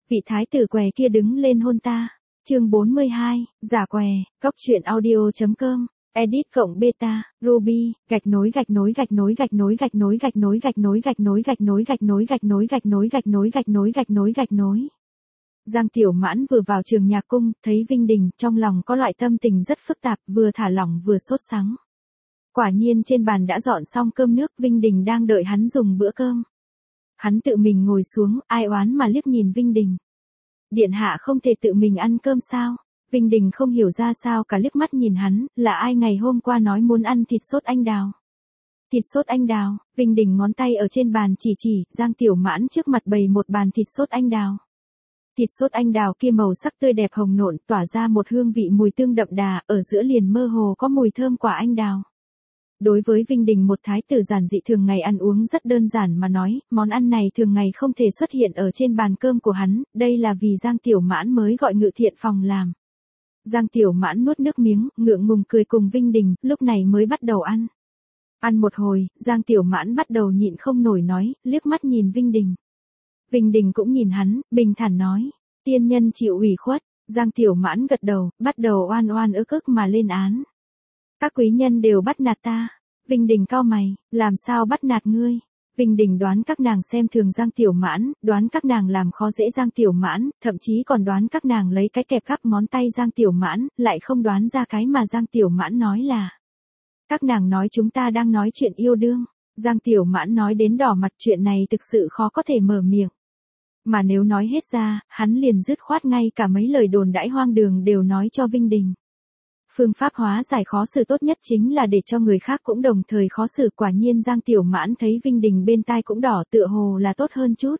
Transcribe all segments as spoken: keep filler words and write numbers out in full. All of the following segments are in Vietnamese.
Vị thái tử què kia đứng lên hôn ta. Chương bốn mươi hai, giả què, góc truyện audio.com, edit cộng beta, Ruby, gạch nối gạch nối gạch nối gạch nối gạch nối gạch nối gạch nối gạch nối gạch nối gạch nối gạch nối gạch nối gạch nối gạch nối gạch nối gạch nối. Giang Tiểu Mãn vừa vào trường nhạc cung, thấy Vinh Đình, trong lòng có loại tâm tình rất phức tạp, vừa thả lỏng vừa sốt sắng. Quả nhiên trên bàn đã dọn xong cơm nước, Vinh Đình đang đợi hắn dùng bữa cơm. Hắn tự mình ngồi xuống, ai oán mà liếc nhìn Vinh Đình. Điện hạ không thể tự mình ăn cơm sao? Vinh Đình không hiểu ra sao cả, liếc mắt nhìn hắn, là ai ngày hôm qua nói muốn ăn thịt sốt anh đào. Thịt sốt anh đào, Vinh Đình ngón tay ở trên bàn chỉ chỉ, Giang Tiểu Mãn trước mặt bày một bàn thịt sốt anh đào. Thịt sốt anh đào kia màu sắc tươi đẹp hồng nộn, tỏa ra một hương vị mùi tương đậm đà, ở giữa liền mơ hồ có mùi thơm quả anh đào. Đối với Vinh Đình, một thái tử giản dị thường ngày ăn uống rất đơn giản mà nói, món ăn này thường ngày không thể xuất hiện ở trên bàn cơm của hắn, đây là vì Giang Tiểu Mãn mới gọi Ngự Thiện phòng làm. Giang Tiểu Mãn nuốt nước miếng, ngượng ngùng cười cùng Vinh Đình, lúc này mới bắt đầu ăn. Ăn một hồi, Giang Tiểu Mãn bắt đầu nhịn không nổi nói, liếc mắt nhìn Vinh Đình. Vinh Đình cũng nhìn hắn, bình thản nói, tiên nhân chịu ủy khuất. Giang Tiểu Mãn gật đầu, bắt đầu oan oan ức ức mà lên án. Các quý nhân đều bắt nạt ta. Vinh Đình cau mày, làm sao bắt nạt ngươi? Vinh Đình đoán các nàng xem thường Giang Tiểu Mãn, đoán các nàng làm khó dễ Giang Tiểu Mãn, thậm chí còn đoán các nàng lấy cái kẹp khắp ngón tay Giang Tiểu Mãn, lại không đoán ra cái mà Giang Tiểu Mãn nói là. Các nàng nói chúng ta đang nói chuyện yêu đương. Giang Tiểu Mãn nói đến đỏ mặt, chuyện này thực sự khó có thể mở miệng. Mà nếu nói hết ra, hắn liền dứt khoát ngay cả mấy lời đồn đãi hoang đường đều nói cho Vinh Đình. Phương pháp hóa giải khó xử tốt nhất chính là để cho người khác cũng đồng thời khó xử, quả nhiên Giang Tiểu Mãn thấy Vinh Đình bên tai cũng đỏ, tựa hồ là tốt hơn chút.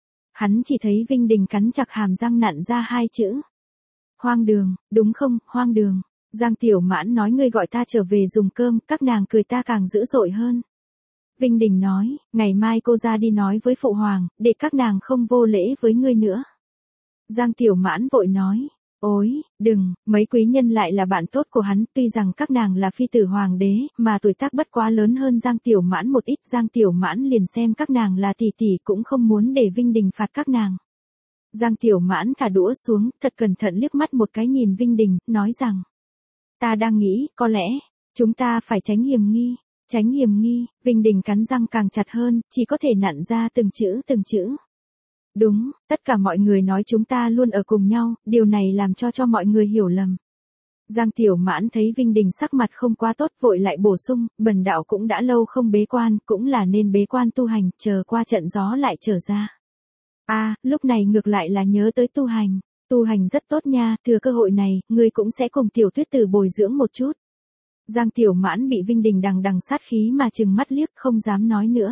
Hắn chỉ thấy Vinh Đình cắn chặt hàm răng nặn ra hai chữ. Hoang đường, đúng không, hoang đường. Giang Tiểu Mãn nói ngươi gọi ta trở về dùng cơm, các nàng cười ta càng dữ dội hơn. Vinh Đình nói, ngày mai cô ra đi nói với phụ hoàng, để các nàng không vô lễ với ngươi nữa. Giang Tiểu Mãn vội nói. Ôi, đừng, mấy quý nhân lại là bạn tốt của hắn, tuy rằng các nàng là phi tử hoàng đế, mà tuổi tác bất quá lớn hơn Giang Tiểu Mãn một ít, Giang Tiểu Mãn liền xem các nàng là tỷ tỷ cũng không muốn để Vinh Đình phạt các nàng. Giang Tiểu Mãn thả đũa xuống, thật cẩn thận liếc mắt một cái nhìn Vinh Đình, nói rằng, ta đang nghĩ, có lẽ, chúng ta phải tránh hiểm nghi, tránh hiểm nghi, Vinh Đình cắn răng càng chặt hơn, chỉ có thể nặn ra từng chữ từng chữ. Đúng, tất cả mọi người nói chúng ta luôn ở cùng nhau, điều này làm cho cho mọi người hiểu lầm. Giang Tiểu Mãn thấy Vinh Đình sắc mặt không quá tốt, vội lại bổ sung, bần đạo cũng đã lâu không bế quan, cũng là nên bế quan tu hành, chờ qua trận gió lại trở ra. A, à, lúc này ngược lại là nhớ tới tu hành, tu hành rất tốt nha, thừa cơ hội này, ngươi cũng sẽ cùng Tiểu Tuyết Tử bồi dưỡng một chút. Giang Tiểu Mãn bị Vinh Đình đằng đằng sát khí mà trừng mắt liếc, không dám nói nữa.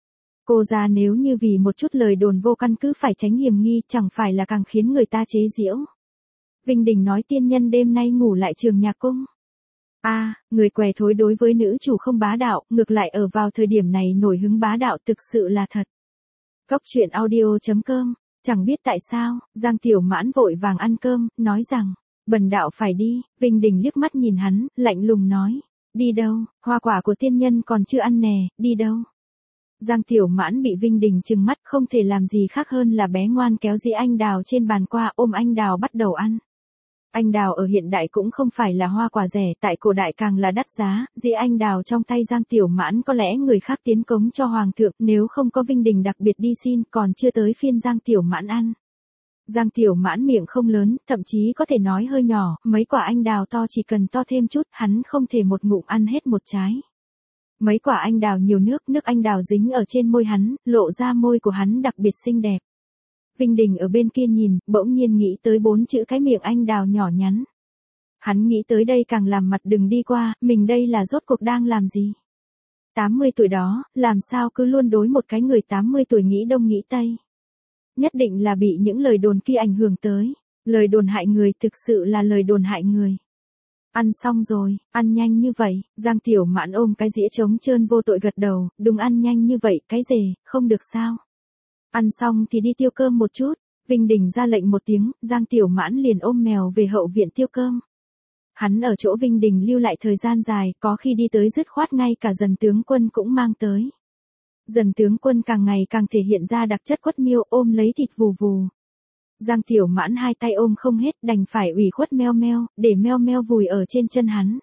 Cô ra nếu như vì một chút lời đồn vô căn cứ phải tránh hiểm nghi, chẳng phải là càng khiến người ta chế giễu. Vinh Đình nói tiên nhân đêm nay ngủ lại trường nhạc cung. A, à, người què thối đối với nữ chủ không bá đạo, ngược lại ở vào thời điểm này nổi hứng bá đạo, thực sự là thật. Góc truyện audio.com, chẳng biết tại sao, Giang Tiểu Mãn vội vàng ăn cơm, nói rằng, bần đạo phải đi. Vinh Đình liếc mắt nhìn hắn, lạnh lùng nói, đi đâu, hoa quả của tiên nhân còn chưa ăn nè, đi đâu. Giang Tiểu Mãn bị Vinh Đình trừng mắt, không thể làm gì khác hơn là bé ngoan kéo dĩa anh đào trên bàn qua, ôm anh đào bắt đầu ăn. Anh đào ở hiện đại cũng không phải là hoa quả rẻ, tại cổ đại càng là đắt giá, dĩa anh đào trong tay Giang Tiểu Mãn có lẽ người khác tiến cống cho hoàng thượng, nếu không có Vinh Đình đặc biệt đi xin, còn chưa tới phiên Giang Tiểu Mãn ăn. Giang Tiểu Mãn miệng không lớn, thậm chí có thể nói hơi nhỏ, mấy quả anh đào to chỉ cần to thêm chút, hắn không thể một ngụm ăn hết một trái. Mấy quả anh đào nhiều nước, nước anh đào dính ở trên môi hắn, lộ ra môi của hắn đặc biệt xinh đẹp. Vinh Đình ở bên kia nhìn, bỗng nhiên nghĩ tới bốn chữ cái miệng anh đào nhỏ nhắn. Hắn nghĩ tới đây càng làm mặt đừng đi qua, mình đây là rốt cuộc đang làm gì? tám mươi tuổi đó, làm sao cứ luôn đối một cái người tám mươi tuổi nghĩ đông nghĩ tây? Nhất định là bị những lời đồn kia ảnh hưởng tới. Lời đồn hại người, thực sự là lời đồn hại người. Ăn xong rồi, ăn nhanh như vậy, Giang Tiểu Mãn ôm cái dĩa trống trơn vô tội gật đầu, đúng ăn nhanh như vậy, cái gì, không được sao. Ăn xong thì đi tiêu cơm một chút, Vinh Đình ra lệnh một tiếng, Giang Tiểu Mãn liền ôm mèo về hậu viện tiêu cơm. Hắn ở chỗ Vinh Đình lưu lại thời gian dài, có khi đi tới dứt khoát ngay cả Dần tướng quân cũng mang tới. Dần tướng quân càng ngày càng thể hiện ra đặc chất quất miêu, ôm lấy thịt vù vù. Giang Tiểu Mãn hai tay ôm không hết, đành phải ủy khuất meo meo, để meo meo vùi ở trên chân hắn.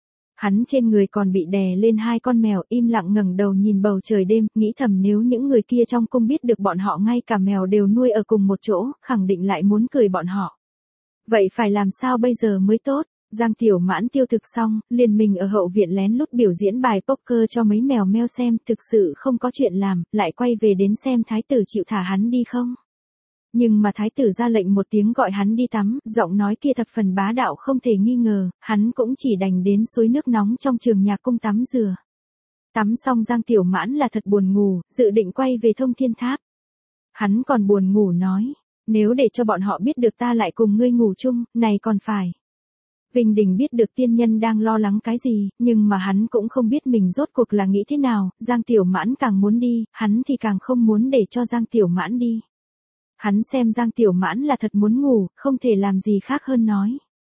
Hắn trên người còn bị đè lên hai con mèo, im lặng ngẩng đầu nhìn bầu trời đêm, nghĩ thầm nếu những người kia trong cung biết được bọn họ ngay cả mèo đều nuôi ở cùng một chỗ, khẳng định lại muốn cười bọn họ. Vậy phải làm sao bây giờ mới tốt? Giang Tiểu Mãn tiêu thực xong, liền mình ở hậu viện lén lút biểu diễn bài poker cho mấy mèo meo xem, thực sự không có chuyện làm, lại quay về đến xem thái tử chịu thả hắn đi không. Nhưng mà thái tử ra lệnh một tiếng gọi hắn đi tắm, giọng nói kia thập phần bá đạo không thể nghi ngờ, hắn cũng chỉ đành đến suối nước nóng trong trường nhạc cung tắm rửa. Tắm xong Giang Tiểu Mãn là thật buồn ngủ, dự định quay về Thông Thiên Tháp. Hắn còn buồn ngủ nói, nếu để cho bọn họ biết được ta lại cùng ngươi ngủ chung, này còn phải. Vinh Đình biết được tiên nhân đang lo lắng cái gì, nhưng mà hắn cũng không biết mình rốt cuộc là nghĩ thế nào, Giang Tiểu Mãn càng muốn đi, hắn thì càng không muốn để cho Giang Tiểu Mãn đi. Hắn xem Giang Tiểu Mãn là thật muốn ngủ, không thể làm gì khác hơn nói.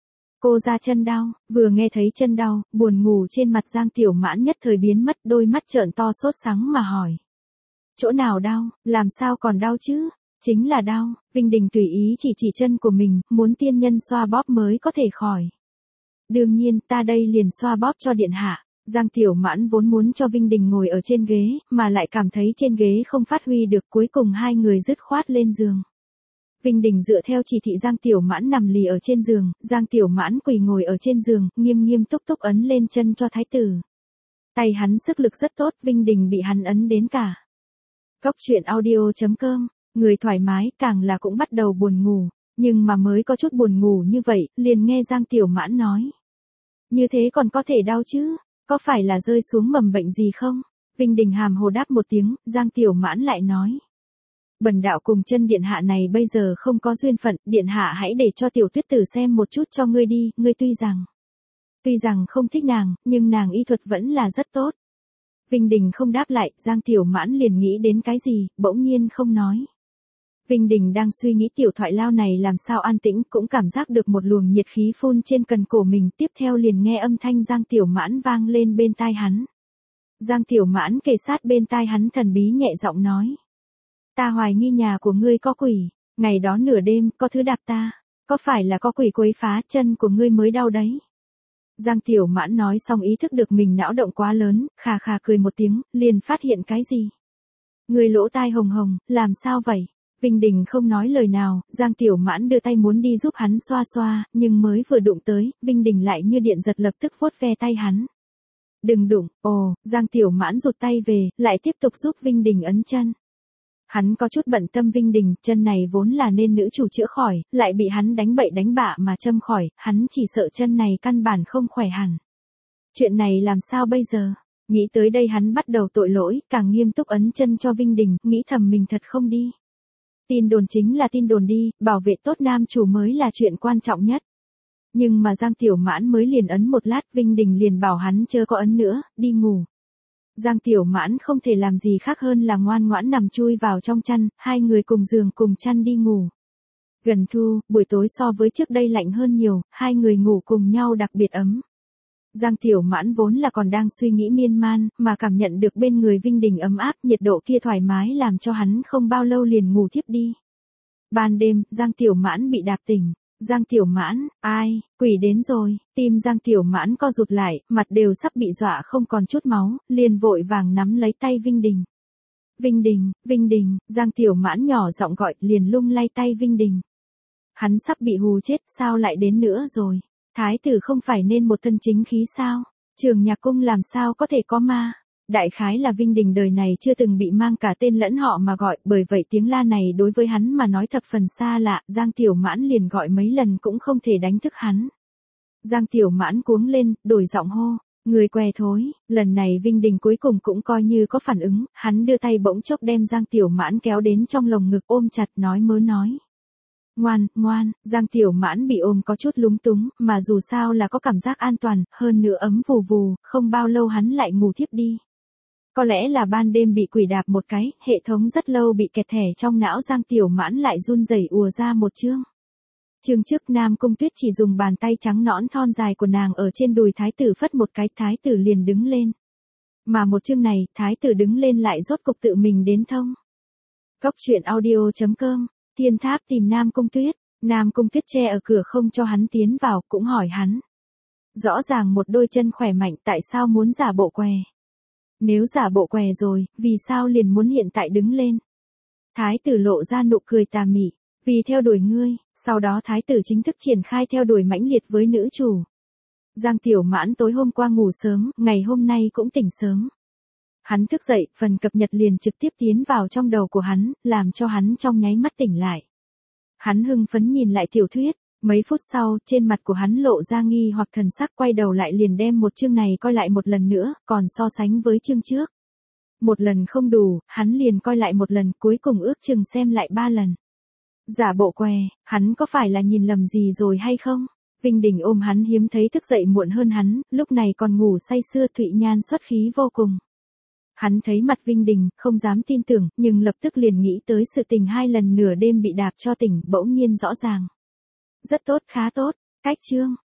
Cô ra chân đau, vừa nghe thấy chân đau, buồn ngủ trên mặt Giang Tiểu Mãn nhất thời biến mất, đôi mắt trợn to sốt sắng mà hỏi. Chỗ nào đau, làm sao còn đau chứ? Chính là đau, Vinh Đình tùy ý chỉ chỉ chân của mình, muốn tiên nhân xoa bóp mới có thể khỏi. Đương nhiên, ta đây liền xoa bóp cho điện hạ. Giang Tiểu Mãn vốn muốn cho Vinh Đình ngồi ở trên ghế, mà lại cảm thấy trên ghế không phát huy được, cuối cùng hai người dứt khoát lên giường. Vinh Đình dựa theo chỉ thị Giang Tiểu Mãn nằm lì ở trên giường, Giang Tiểu Mãn quỳ ngồi ở trên giường, nghiêm nghiêm túc túc ấn lên chân cho thái tử. Tay hắn sức lực rất tốt, Vinh Đình bị hắn ấn đến cả. Cốc truyện audio chấm com, người thoải mái, càng là cũng bắt đầu buồn ngủ, nhưng mà mới có chút buồn ngủ như vậy, liền nghe Giang Tiểu Mãn nói. Như thế còn có thể đau chứ? Có phải là rơi xuống mầm bệnh gì không? Vinh Đình hàm hồ đáp một tiếng, Giang Tiểu Mãn lại nói. Bần đạo cùng chân điện hạ này bây giờ không có duyên phận, điện hạ hãy để cho tiểu tuyết tử xem một chút cho ngươi đi, ngươi tuy rằng. Tuy rằng không thích nàng, nhưng nàng y thuật vẫn là rất tốt. Vinh Đình không đáp lại, Giang Tiểu Mãn liền nghĩ đến cái gì, bỗng nhiên không nói. Vinh Đình đang suy nghĩ tiểu thoại lao này làm sao an tĩnh, cũng cảm giác được một luồng nhiệt khí phun trên cần cổ mình, tiếp theo liền nghe âm thanh Giang Tiểu Mãn vang lên bên tai hắn. Giang Tiểu Mãn kề sát bên tai hắn thần bí nhẹ giọng nói. Ta hoài nghi nhà của ngươi có quỷ, ngày đó nửa đêm, có thứ đạp ta, có phải là có quỷ quấy phá chân của ngươi mới đau đấy? Giang Tiểu Mãn nói xong ý thức được mình não động quá lớn, khà khà cười một tiếng, liền phát hiện cái gì? Ngươi lỗ tai hồng hồng, làm sao vậy? Vinh Đình không nói lời nào, Giang Tiểu Mãn đưa tay muốn đi giúp hắn xoa xoa, nhưng mới vừa đụng tới, Vinh Đình lại như điện giật lập tức vuốt ve tay hắn. Đừng đụng, ồ, Giang Tiểu Mãn rụt tay về, lại tiếp tục giúp Vinh Đình ấn chân. Hắn có chút bận tâm Vinh Đình, chân này vốn là nên nữ chủ chữa khỏi, lại bị hắn đánh bậy đánh bạ mà châm khỏi, hắn chỉ sợ chân này căn bản không khỏe hẳn. Chuyện này làm sao bây giờ? Nghĩ tới đây hắn bắt đầu tội lỗi, càng nghiêm túc ấn chân cho Vinh Đình, nghĩ thầm mình thật không đi. Tin đồn chính là tin đồn đi, bảo vệ tốt nam chủ mới là chuyện quan trọng nhất. Nhưng mà Giang Tiểu Mãn mới liền ấn một lát, Vinh Đình liền bảo hắn chớ có ấn nữa, đi ngủ. Giang Tiểu Mãn không thể làm gì khác hơn là ngoan ngoãn nằm chui vào trong chăn, hai người cùng giường cùng chăn đi ngủ. Gần thu, buổi tối so với trước đây lạnh hơn nhiều, hai người ngủ cùng nhau đặc biệt ấm. Giang Tiểu Mãn vốn là còn đang suy nghĩ miên man, mà cảm nhận được bên người Vinh Đình ấm áp, nhiệt độ kia thoải mái làm cho hắn không bao lâu liền ngủ thiếp đi. Ban đêm, Giang Tiểu Mãn bị đạp tỉnh. Giang Tiểu Mãn, ai, quỷ đến rồi, tim Giang Tiểu Mãn co rụt lại, mặt đều sắp bị dọa không còn chút máu, liền vội vàng nắm lấy tay Vinh Đình. Vinh Đình, Vinh Đình, Giang Tiểu Mãn nhỏ giọng gọi, liền lung lay tay Vinh Đình. Hắn sắp bị hù chết, sao lại đến nữa rồi? Thái tử không phải nên một thân chính khí sao? Trường Nhạc Cung làm sao có thể có ma? Đại khái là Vinh Đình đời này chưa từng bị mang cả tên lẫn họ mà gọi, bởi vậy tiếng la này đối với hắn mà nói thập phần xa lạ, Giang Tiểu Mãn liền gọi mấy lần cũng không thể đánh thức hắn. Giang Tiểu Mãn cuống lên, đổi giọng hô, người què thối, lần này Vinh Đình cuối cùng cũng coi như có phản ứng, hắn đưa tay bỗng chốc đem Giang Tiểu Mãn kéo đến trong lồng ngực ôm chặt nói mớ nói. Ngoan, ngoan, Giang Tiểu Mãn bị ôm có chút lúng túng, mà dù sao là có cảm giác an toàn, hơn nữa ấm vù vù, không bao lâu hắn lại ngủ thiếp đi. Có lẽ là ban đêm bị quỷ đạp một cái, hệ thống rất lâu bị kẹt thẻ trong não Giang Tiểu Mãn lại run rẩy ùa ra một chương. Chương trước Nam Cung Tuyết chỉ dùng bàn tay trắng nõn thon dài của nàng ở trên đùi thái tử phất một cái, thái tử liền đứng lên. Mà một chương này, thái tử đứng lên lại rốt cục tự mình đến thông. Cốc truyện audio chấm com Thiên Tháp tìm Nam Cung Tuyết, Nam Cung Tuyết che ở cửa không cho hắn tiến vào, cũng hỏi hắn. Rõ ràng một đôi chân khỏe mạnh tại sao muốn giả bộ què? Nếu giả bộ què rồi, vì sao liền muốn hiện tại đứng lên? Thái tử lộ ra nụ cười tà mị, vì theo đuổi ngươi, sau đó thái tử chính thức triển khai theo đuổi mãnh liệt với nữ chủ. Giang Tiểu Mãn tối hôm qua ngủ sớm, ngày hôm nay cũng tỉnh sớm. Hắn thức dậy, phần cập nhật liền trực tiếp tiến vào trong đầu của hắn, làm cho hắn trong nháy mắt tỉnh lại. Hắn hưng phấn nhìn lại tiểu thuyết, mấy phút sau, trên mặt của hắn lộ ra nghi hoặc thần sắc, quay đầu lại liền đem một chương này coi lại một lần nữa, còn so sánh với chương trước. Một lần không đủ, hắn liền coi lại một lần, cuối cùng ước chừng xem lại ba lần. Giả bộ què, hắn có phải là nhìn lầm gì rồi hay không? Vinh Đình ôm hắn hiếm thấy thức dậy muộn hơn hắn, lúc này còn ngủ say sưa, Thụy Nhan xuất khí vô cùng. Hắn thấy mặt Vinh Đình, không dám tin tưởng, nhưng lập tức liền nghĩ tới sự tình hai lần nửa đêm bị đạp cho tỉnh, bỗng nhiên rõ ràng. Rất tốt, khá tốt, cách chương.